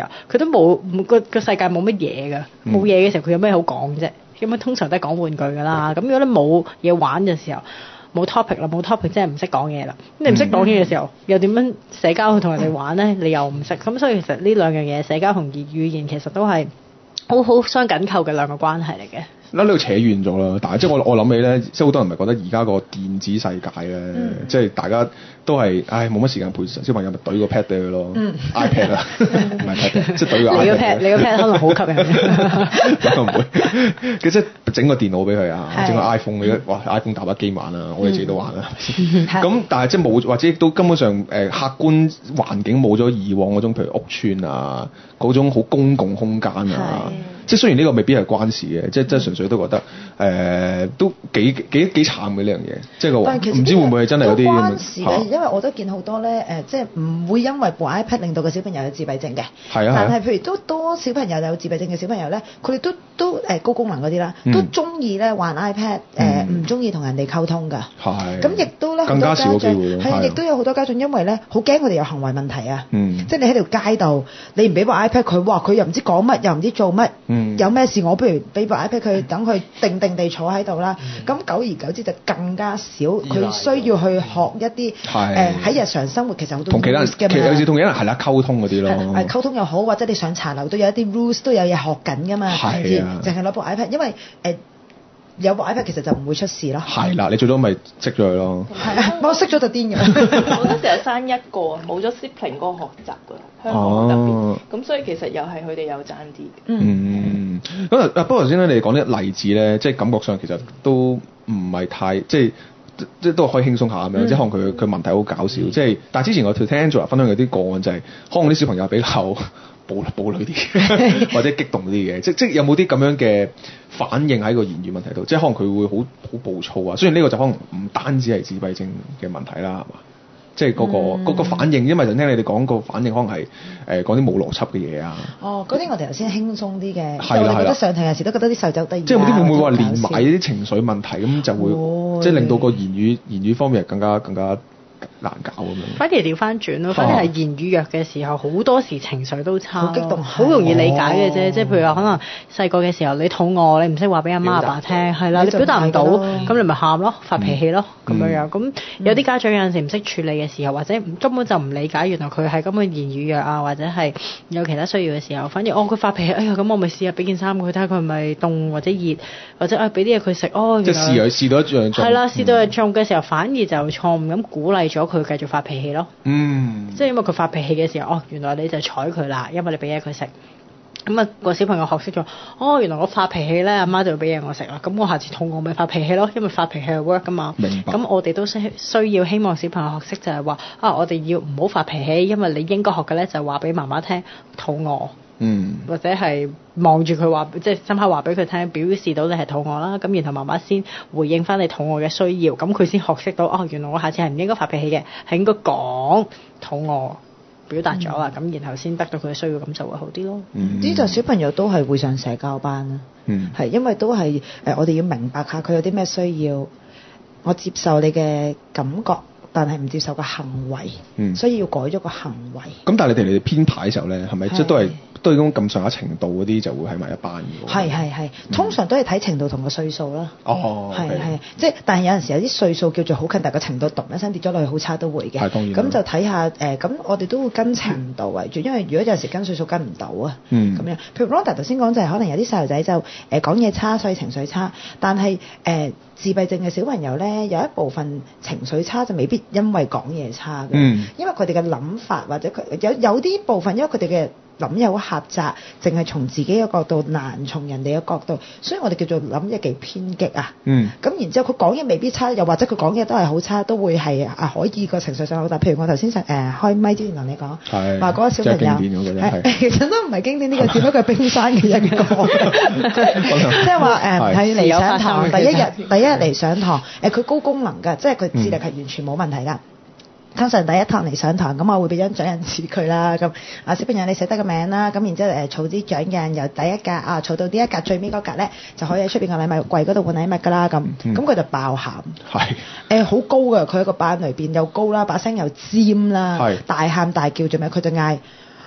都冇個世界冇乜嘢㗎，冇嘢嘅時候佢有咩好講啫？咁通常都係講玩具㗎啦。咁如果你冇嘢玩嘅時候，冇 topic 啦，冇 topic 即係唔識講嘢啦。咁你唔識講嘢嘅時候，又點樣社交去同人哋玩咧？你又唔識。咁所以其實呢兩樣嘢，社交同語言其實都係好相緊扣嘅兩個關係嚟嘅。 嗱，呢度扯遠咗啦，但係即係我諗起咧，即係好多人咪覺得而家個電子世界咧，即係大家都係冇乜時間陪小朋友，咪懟個 pad 俾佢咯，iPad 啊，唔係 pad， 即係懟個 iPad。你個 pad 可能好吸引。咁唔會，佢即係整個電腦俾佢啊，整個 iPhone， 哇 iPhone 打把機玩啊，我哋自己都玩啦。咁但係即係冇，或者都根本上客觀環境冇咗以往嗰種，譬如屋邨啊嗰種好公共空間啊。即係雖然呢個未必係關事嘅，即係純粹都覺得都幾慘嘅呢樣嘢，即係個唔知會唔會係真係有啲關事嘅，因為我都見好多咧即係唔會因為部 iPad 令到個小朋友有自閉症嘅，但係譬如都多小朋友有自閉症嘅小朋友咧，佢哋都高功能嗰啲啦，都中意咧玩 iPad 唔中意同人哋溝通㗎，咁亦都咧好多家長亦都有好多家長因為咧好驚佢哋有行為問題啊，即係你喺條街度你唔俾部 iPad 佢，哇佢又唔知講乜又唔知做乜。有咩事我不如俾部 iPad 佢，等佢定地坐喺度啦。咁久而久之就更加少，佢需要去學一啲喺日常生活其實好多同其他人其實有時同其他人係啦溝通嗰啲咯。溝通又好，或者你上茶樓都有一啲 rules 都有嘢學緊㗎嘛。係啊，淨係攞部 iPad，因為有部 iPad 其實就唔會出事咯。係啦，你最多咪熄咗佢咯。係啊，我熄咗就癲㗎。 好多時候生一個冇咗 sibling 嗰個學習㗎，香港特別。咁所以其實又係佢哋有爭啲。 咁不過頭先咧，你哋講啲例子咧，即係感覺上其實都唔係太即係都可以輕鬆下咁樣，即係可能佢問題好搞笑，即係但係之前我聽 Angela 分享有啲個案就係，可能啲小朋友比較暴戾啲或者激動啲嘅，即有冇啲咁樣嘅反應喺個言語問題度？即係可能佢會好暴躁啊。雖然呢個就可能唔單止係自閉症嘅問題啦，係嘛？即係嗰個反應，因為就聽你哋講個反應，可能係講啲冇邏輯嘅嘢啊。嗰啲我哋頭先輕鬆啲嘅，我哋覺得上堂有時都覺得啲細仔得意。即係有啲會唔會話連埋啲情緒問題咁就會，即係令到個言語方面係更加難搞咁樣。反而調翻轉咯，反而係言語弱嘅時候，好多時情緒都差，好激動，好容易理解嘅啫。即係譬如話，可能細個嘅時候你肚餓，你唔識話俾阿媽阿爸聽，係啦，你表達唔到，咁你咪喊咯，發脾氣咯，咁樣。咁有啲家長有陣時唔識處理嘅時候，或者根本就唔理解，原來佢係咁嘅言語弱啊，或者係有其他需要嘅時候，反而佢發脾氣，哎呀咁我咪試下俾件衫佢睇下佢係咪凍或者熱，或者俾啲嘢佢食，即係試到一樣中。係啦，試到係中嘅時候，反而就錯誤咁鼓勵咗佢繼續發脾氣咯。即係因為佢發脾氣嘅時候，原來你就睬佢啦，因為你俾嘢佢食。咁個小朋友學識咗，原來我發脾氣咧，阿媽就會俾嘢我食啦。咁我下次肚餓咪發脾氣咯，因為發脾氣係 work 噶嘛。明白。咁我哋都需要希望小朋友學識就係話，我哋要唔好發脾氣，因為你應該學嘅咧就係話俾媽媽聽肚餓。或者係望住佢話，即係深刻話俾佢聽，表示到你係肚餓啦。咁然後媽媽先回應翻你肚餓嘅需要，咁佢先學識到原來我下次係唔應該發脾氣嘅，係應該講肚餓。表達咗啦，咁然後先得到佢嘅需要，咁就會好啲咯。呢就小朋友都係會上社交班啦，係因為都係我哋要明白下佢有啲咩需要，我接受你嘅感覺，但係唔接受個行為，所以要改咗個行為。咁但係你哋編排嘅時候咧，係咪即係都係咁上下程度嗰啲就會喺埋一班嘅？係，通常都係睇程度同個歲數啦。係，即係但係有陣時有啲歲數叫做好近，但係個程度突一聲跌咗落去好差都會嘅。係當然。咁就睇下咁我哋都會跟程度為主，因為如果有陣時跟歲數跟唔到啊，咁樣。譬如 Rhonda 頭先講就係可能有啲細路仔就講嘢差，所以情緒差，但係自閉症嘅小朋友咧有一部分情緒差就未必因為講嘢差嘅，因為佢哋嘅諗法或者佢有啲部分因為佢哋嘅諗嘢好狹窄，淨係從自己嘅角度，難從人哋嘅角度，所以我哋叫做諗嘢幾偏激啊。咁然之後佢講嘢未必差，又或者佢講嘢都係好差，都會係可以個情緒上好大。譬如我頭先開咪之前同你講，話嗰個小朋友，其實都唔係經典呢個，只不過係冰山嘅一個。即係話係嚟上堂第一日嚟上堂，佢高功能㗎，即係佢智力係完全冇問題㗎。通常第一堂嚟上堂，咁我會俾張掌印紙佢啦。咁小朋友你寫得個名啦，咁然之後儲啲掌印，由第一格儲到呢一格最尾嗰格咧，就可以喺出邊個禮物櫃嗰度換禮物㗎啦。咁佢就爆喊，好高㗎，佢喺個班裏邊又高啦，把聲又尖啦，大喊大叫做咩？佢就嗌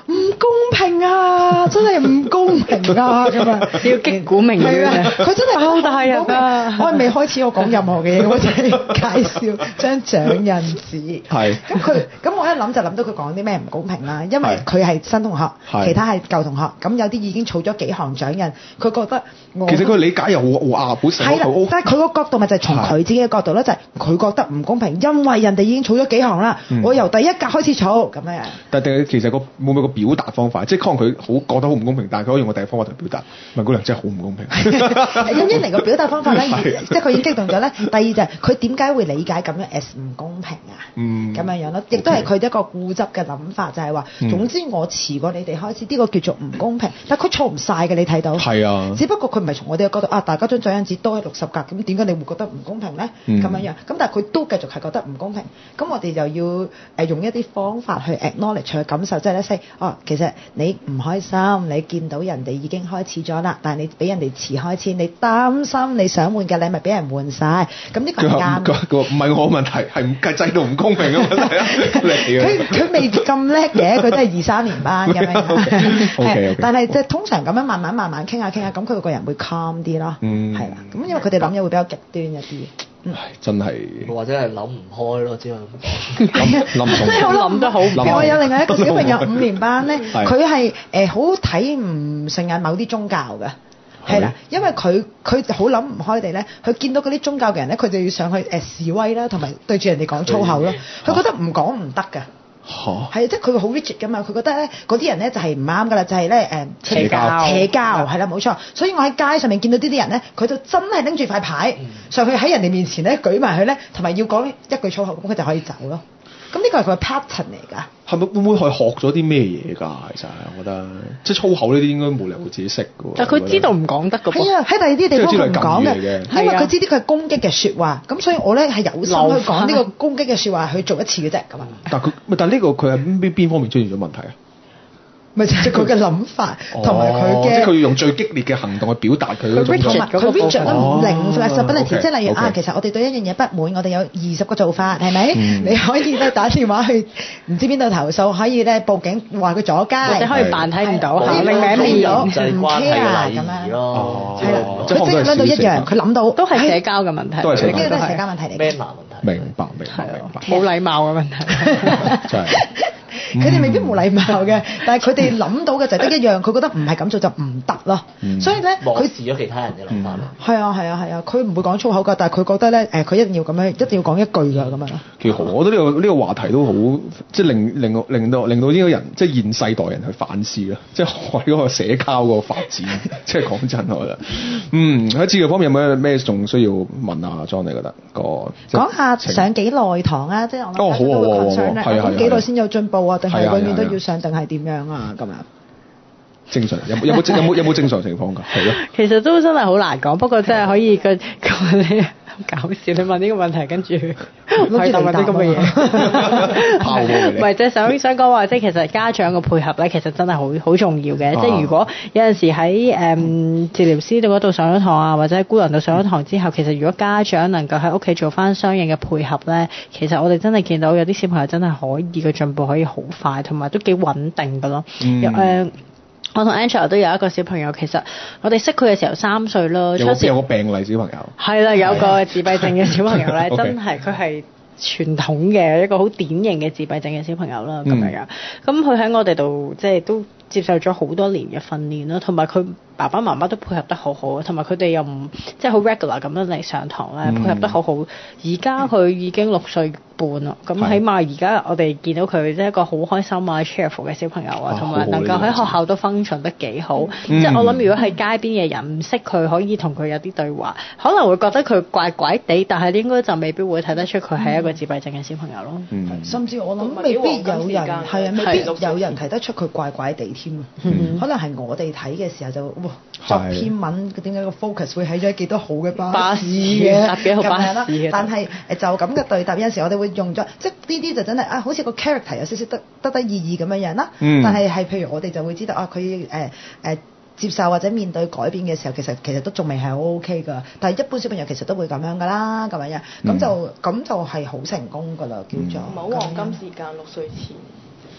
唔公平啊！真係唔公平啊！咁啊， 要擊鼓鳴冤啊！ 佢真係好大人啊！ 我係未開始我講任何嘅嘢，我就係介紹張掌印紙。 係。 咁我一諗就諗到佢講啲咩唔公平啦，因為佢係新同學，其他係舊同學，咁有啲已經儲咗幾行掌印，佢覺得其實佢理解又好本身係啦，但係佢個角度咪就係從佢自己嘅角度咧，就係佢覺得唔公平，因為人哋已經儲咗幾行啦，我由第一格開始儲咁樣。但係其實會唔會個表達方法，即係可能佢覺得好唔公平，但係佢可以用個第二方法嚟表達，問姑娘真係好唔公平。 咁一嚟個表達方法咧，即係佢已經激動咗咧。第二就係佢點解會理解咁樣 as 唔公平啊？咁樣咯，亦都係佢一個固執嘅諗法，就係話總之我遲過你哋開始，呢個叫做唔公平。但係佢錯唔晒嘅，你睇到。係啊。只不過佢唔係從我哋嘅角度大家張掌印紙多係60格，咁點解你會覺得唔公平咧？咁樣咁但係佢都繼續係覺得唔公平。咁我哋就要用一啲方法去 acknowledge 去感受，即係咧 say 其實你唔開心，你見到人哋已經開始咗啦，但係你俾人哋遲開始，你擔心你想換嘅禮物俾人換晒，咁呢個係啱。 唔係我問題，係制度唔公平嘅問題啊！ 佢未咁叻嘅，佢都係2、3年班咁樣。 Okay. 但係即係通常咁樣慢慢傾下，咁佢個人會 calm 啲咯，係啦。咁因為佢哋諗嘢會比較極端一啲。 真係或者係諗唔開咯，只係諗唔通， 真係好諗得好。我有另外一個小朋友5年班咧，佢係好睇唔順眼某啲宗教嘅，係啦，因為佢好諗唔開地咧，佢見到嗰啲宗教嘅人咧，佢就要上去示威啦，同埋對住人哋講粗口咯，佢覺得唔講唔得㗎。係即係佢會好 rigid 㗎嘛，佢覺得咧嗰啲人咧就係唔啱㗎啦，就係咧邪教係啦，冇錯。所以我喺街上面見到呢啲人咧，佢就真係拎住塊牌上去喺人哋面前咧舉埋佢咧，同埋要講一句粗口，咁佢就可以走咯。咁呢個係佢嘅 pattern 嚟㗎。 係咪會唔會係學咗啲咩嘢㗎？其實我覺得即係粗口呢啲應該冇理由會自己識㗎喎。 但佢知道唔講得㗎噃。係啊， 喺第二啲地方佢唔講嘅，因為佢知啲佢係攻擊嘅説話。咁所以我咧係有心去講呢個攻擊嘅説話去做一次嘅啫咁啊。 但係呢個佢係邊方面出現咗問題啊？ 咪就係佢嘅諗法，同埋佢嘅， 即係佢要用最激烈嘅行動去表達佢嗰種。 佢 rigid 咯，零 flexibility，即係例如其實我哋對一樣嘢不滿，我哋有20個做法，係咪？你可以咧打電話去唔知邊度投訴，可以咧報警話佢阻街，或者可以扮睇唔到，明明變咗唔 care 咁樣。係啦，佢即係諗到一樣，佢諗到都係社交嘅問題， 都係社交問題嚟嘅。 咩難問題？ 明白， 冇禮貌嘅問題。 真係。 佢哋未必冇禮貌嘅，但係佢哋諗到嘅就係得一樣，佢覺得唔係咁做就唔得咯。所以咧，佢視咗其他人嘅諗法咯。 係啊，佢唔會講粗口㗎，但係佢覺得咧，佢一定要咁樣，一定要講一句㗎咁樣。 幾好，我覺得呢個話題都好，即係令到呢個人，即係現世代人去反思啦，即係喺嗰個社交個發展。即係講真，我覺得，喺治療方面有冇咩仲需要問啊？John，你覺得講下上幾耐堂啊？即係我諗大家都會 concern 咧，咁幾耐先有進步啊？定係永遠都要上，定係點樣啊？咁樣正常有冇正常情況㗎？係咯。 其實都真係好難講，不過真係可以個你搞笑，你問呢個問題，跟住係問啲咁嘅嘢。唔係即係想講話，即係其實家長嘅配合咧，其實真係好重要嘅。即係如果有陣時喺治療師嗰度上咗堂啊，或者喺姑娘度上咗堂之後，其實如果家長能夠喺屋企做翻相應嘅配合咧，其實我哋真係見到有啲小朋友真係可以個進步可以好快，同埋都幾穩定㗎咯。我同 Angela 都有一個小朋友，其實我哋識佢嘅時候3歲咯。 有個病例小朋友。係啦，有個自閉症嘅小朋友咧，真係佢係傳統嘅一個好典型嘅自閉症嘅小朋友啦，咁樣。咁佢喺我哋度即係都接受咗好多年嘅訓練啦，同埋佢爸爸媽媽都配合得好好，同埋佢哋又唔即係好 regular 咁樣嚟上堂咧，配合得好好。而家佢已經6歲半啦，咁起碼而家我哋見到佢即係一個好開心啊 cheerful 嘅小朋友啊，同埋能夠喺學校都 function 得幾好。即係我諗，如果喺街邊嘅人唔識佢，可以同佢有啲對話，可能會覺得佢怪怪地，但係應該就未必會睇得出佢係一個自閉症嘅小朋友咯。 甚至我諗未必有人係啊，未必有人睇得出佢怪怪地添啊。可能係我哋睇嘅時候就作篇文，點解個 focus 會喺咗幾多好嘅巴士嘅搭幾號巴士嘅？ 但係就咁嘅對答，有陣時我哋會用咗，即係呢啲就真係好似個 character 有少少得意義咁樣啦。但係譬如我哋就會知道佢接受或者面對改變嘅時候，其實都仲未係好 OK 㗎。但係一般小朋友其實都會咁樣㗎啦，咁樣咁就係好成功㗎啦，叫做。 冇黃金時間6歲前。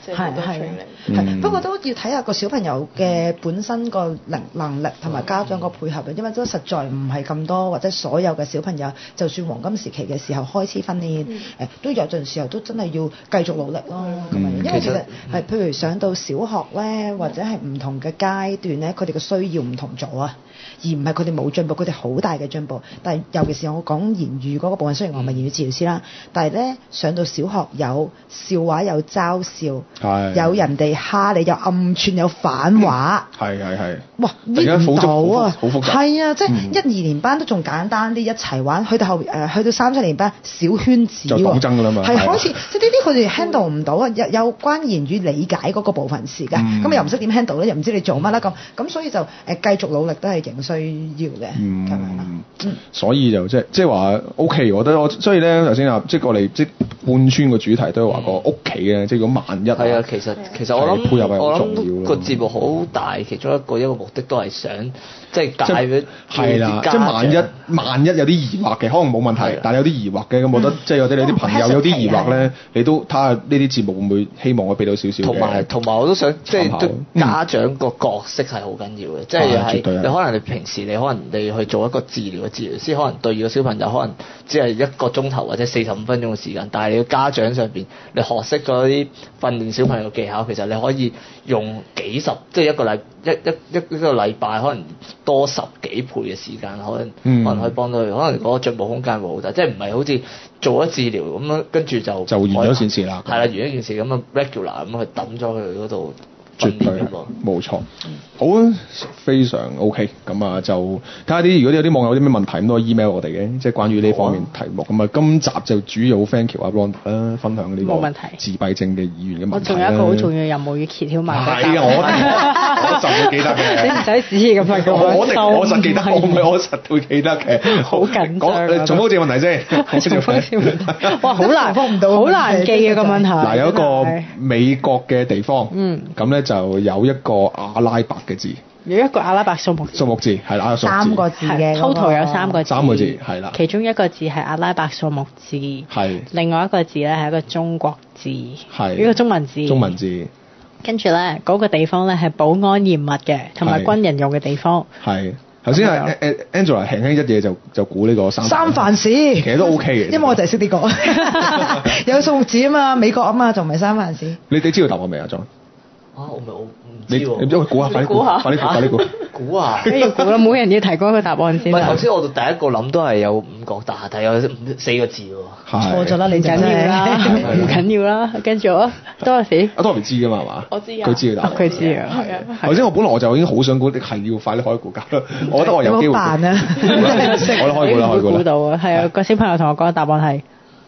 即係好多 training。 係，不過都要睇下個小朋友嘅本身個能力同埋家長個配合嘅，因為都實在唔係咁多，或者所有嘅小朋友，就算黃金時期嘅時候開始訓練，都有陣時候都真係要繼續努力咯。咁樣，因為其實係譬如上到小學咧，或者係唔同嘅階段咧，佢哋嘅需要唔同咗啊。而唔係佢哋冇進步，佢哋好大嘅進步。但係尤其是我講言語嗰個部分，雖然我唔係言語治療師啦，但係咧上到小學有笑話有嘲笑，有人哋蝦你，有暗串有反話， 係。 哇！呢唔到啊， 好複雜。 係啊，即係1、2年班都仲簡單啲，一齊玩。去到後去到3、4年班小圈子就講真㗎啦嘛。 係開始即係呢啲佢哋 handle 唔到啊，有關言語理解嗰個部分事㗎。咁又唔識點 handle 咧，又唔知你做乜啦咁所以就繼續努力都係仍需要嘅，係咪啊？ 所以就即係話 OK， 我覺得所以咧頭先啊，即係我哋即係貫穿個主題都係話個屋企咧，即係如果萬一係啊，其實我諗配合係好重要個節目好大，其中一個目的都係想即係解俾係啦，即係萬一有啲疑惑嘅，可能冇問題，但係有啲疑惑嘅咁，我覺得即係或者你啲朋友有啲疑惑咧，你都睇下呢啲節目會唔會希望我俾到少少嘅。 同埋我都想即係家長個角色係好緊要嘅，即係你可能你平時你可能你去做一個治療嘅治療師，可能對住個小朋友可能只係1個鐘頭或者45分鐘嘅時間，但係你個家長上邊你學識嗰啲訓練小朋友嘅技巧，其實你可以用幾十即係一個禮拜可能多10幾倍嘅時間，可能可以幫到佢，可能嗰個進步空間會好大，即係唔係好似做咗治療咁樣，跟住就完咗件事啦。 係啦，完咗件事咁啊 regular 咁去抌咗佢嗰度。 絕對冇錯，好啊，非常 OK。咁啊，就睇下啲如果有啲網友有啲咩問題咁都可以 email 我哋嘅，即係關於呢方面題目。咁啊，今集就主要 thank you 阿 Ronda 啦，分享呢個自閉症嘅議員嘅問題。 我仲有一個好重要任務要揭曉埋。 係啊，我實會記得嘅。 你唔使指意咁快講。 我實記得，我實會記得嘅。 好緊張。 重複字問題先。 重複字問題。哇，好難，好難記嘅個問題。 嗱，有一個美國嘅地方，咁咧。就有一個阿拉伯嘅字， 有一個阿拉伯數目字係啦 ，3個字嘅 ，total 有3個字 ，3個字係啦。 其中一個字係阿拉伯數目字， 係。 另外一個字咧係一個中國字， 係。 呢個中文字。 中文字。 跟住咧嗰個地方咧係保安嚴密嘅，同埋軍人用嘅地方。 係。頭先係 Angela 輕輕一嘢就估呢個三藩市，其實都 OK 嘅。 因為我就係識呢個，有數目字啊嘛，美國啊嘛，仲唔係三藩市？ 你知道答案未啊，John？ 我唔知喎，你估下，快啲估下，快啲估下， 都要估啦，每人要提供一個答案先。 唔係頭先我第一個諗都係有5個，但係有4個字喎。 錯咗啦，你緊要啦，唔緊要啦，跟住啊，Dorothy， 阿 Dorothy 知㗎嘛係嘛？ 我知啊， 佢知嘅答案， 佢知啊，係啊。 頭先我本來我就已經好想估，係要快啲開估㗎，我覺得我有機會。 好辦啊！ 我都開估啦，開估啦。 估到啊，係啊，個小朋友同我講答案係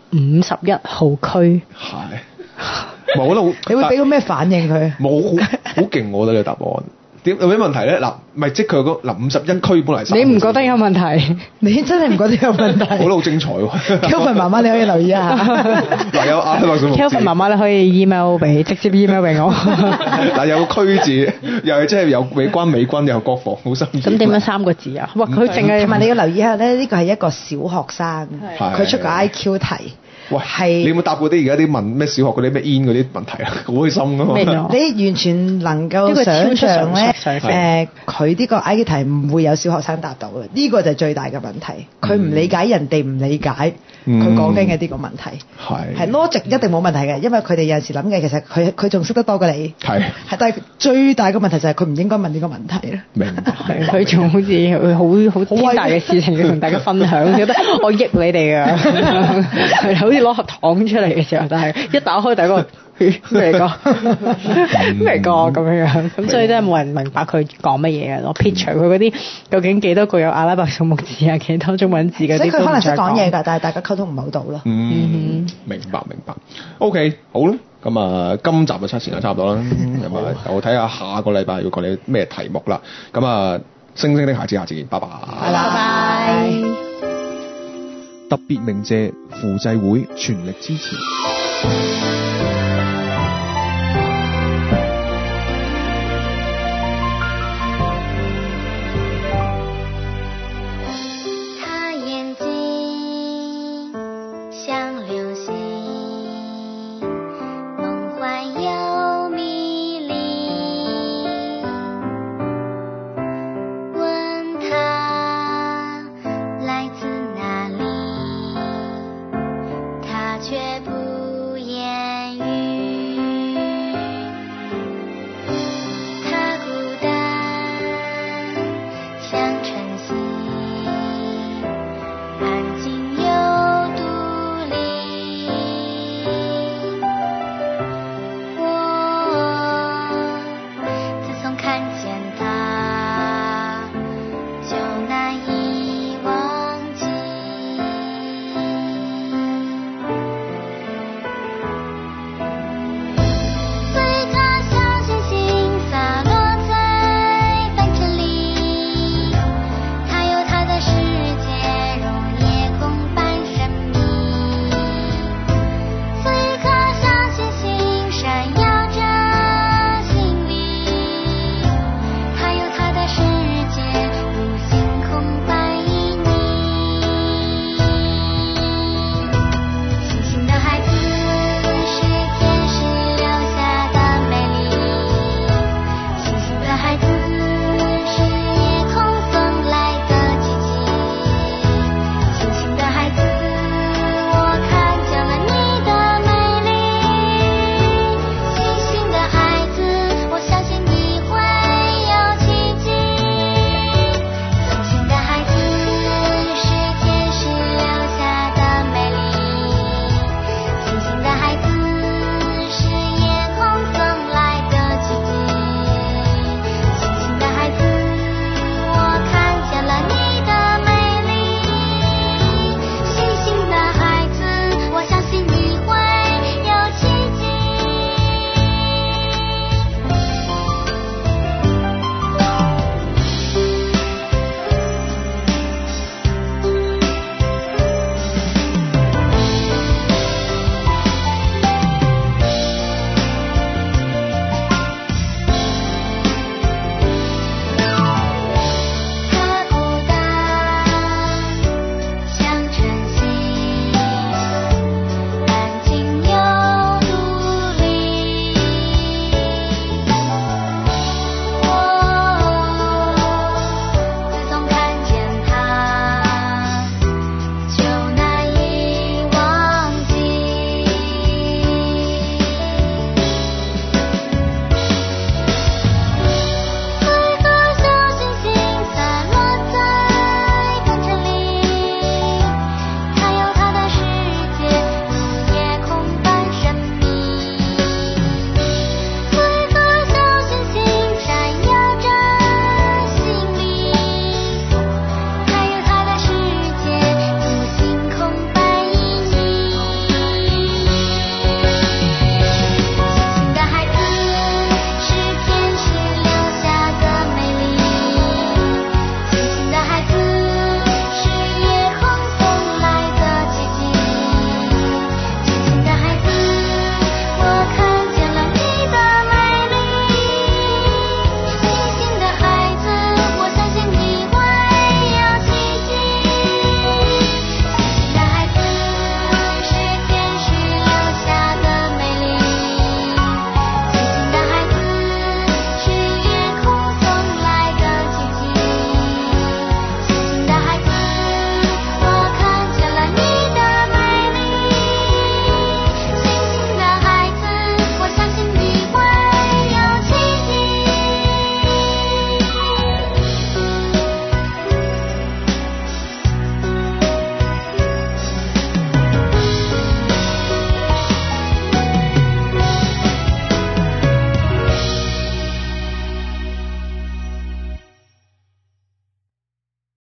51號區。 係。冇覺得好， 你會俾個咩反應佢？ 冇好勁，我覺得你答案。點有咩問題咧？嗱，咪即佢嗰51區本嚟。 你唔覺得有問題？ 你真係唔覺得有問題？ 我覺得好精彩喎。 Kelvin 媽媽你可以留意一下。 嗱有阿拉伯數目字。 Kelvin 媽媽你可以 email 直接 email 俾我。 嗱有區字，又係即係有美軍又國防，好深。 咁點樣3個字啊？哇！佢淨係同埋你要留意一下咧，呢個係一個小學生，佢出個 IQ 題。 喂，你有冇答過啲而家啲問咩小學嗰啲咩 in 嗰啲問題啊？好開心㗎嘛！ 你完全能夠想像咧，佢呢個 IQ 題唔會有小學生答到嘅，呢個就係最大嘅問題。佢唔理解人哋唔理解佢講緊嘅呢個問題。係 logic 一定冇問題嘅，因為佢哋有陣時諗嘅其實佢仲識得多過你。係，但係最大嘅問題就係佢唔應該問呢個問題咧。明白。 佢仲好似好天大嘅事情要同大家分享，覺得我益你哋㗎，係好似攞盒糖出嚟嘅時候，但係一打開第一個咩嚟㗎？咩嚟㗎？咁樣，咁所以真係冇人明白佢講乜嘢嘅。我撇除佢嗰啲究竟幾多個有阿拉伯數目字啊，幾多中文字嗰啲， 所以佢可能識講嘢㗎，但係大家溝通唔係好到咯。 明白。OK，好啦，咁啊，今集嘅時間差唔多啦，咁啊，我睇下下個禮拜要講你咩題目啦。咁啊，星星的孩子，下次見，拜拜。 拜拜。 特別鳴謝扶濟會全力支持。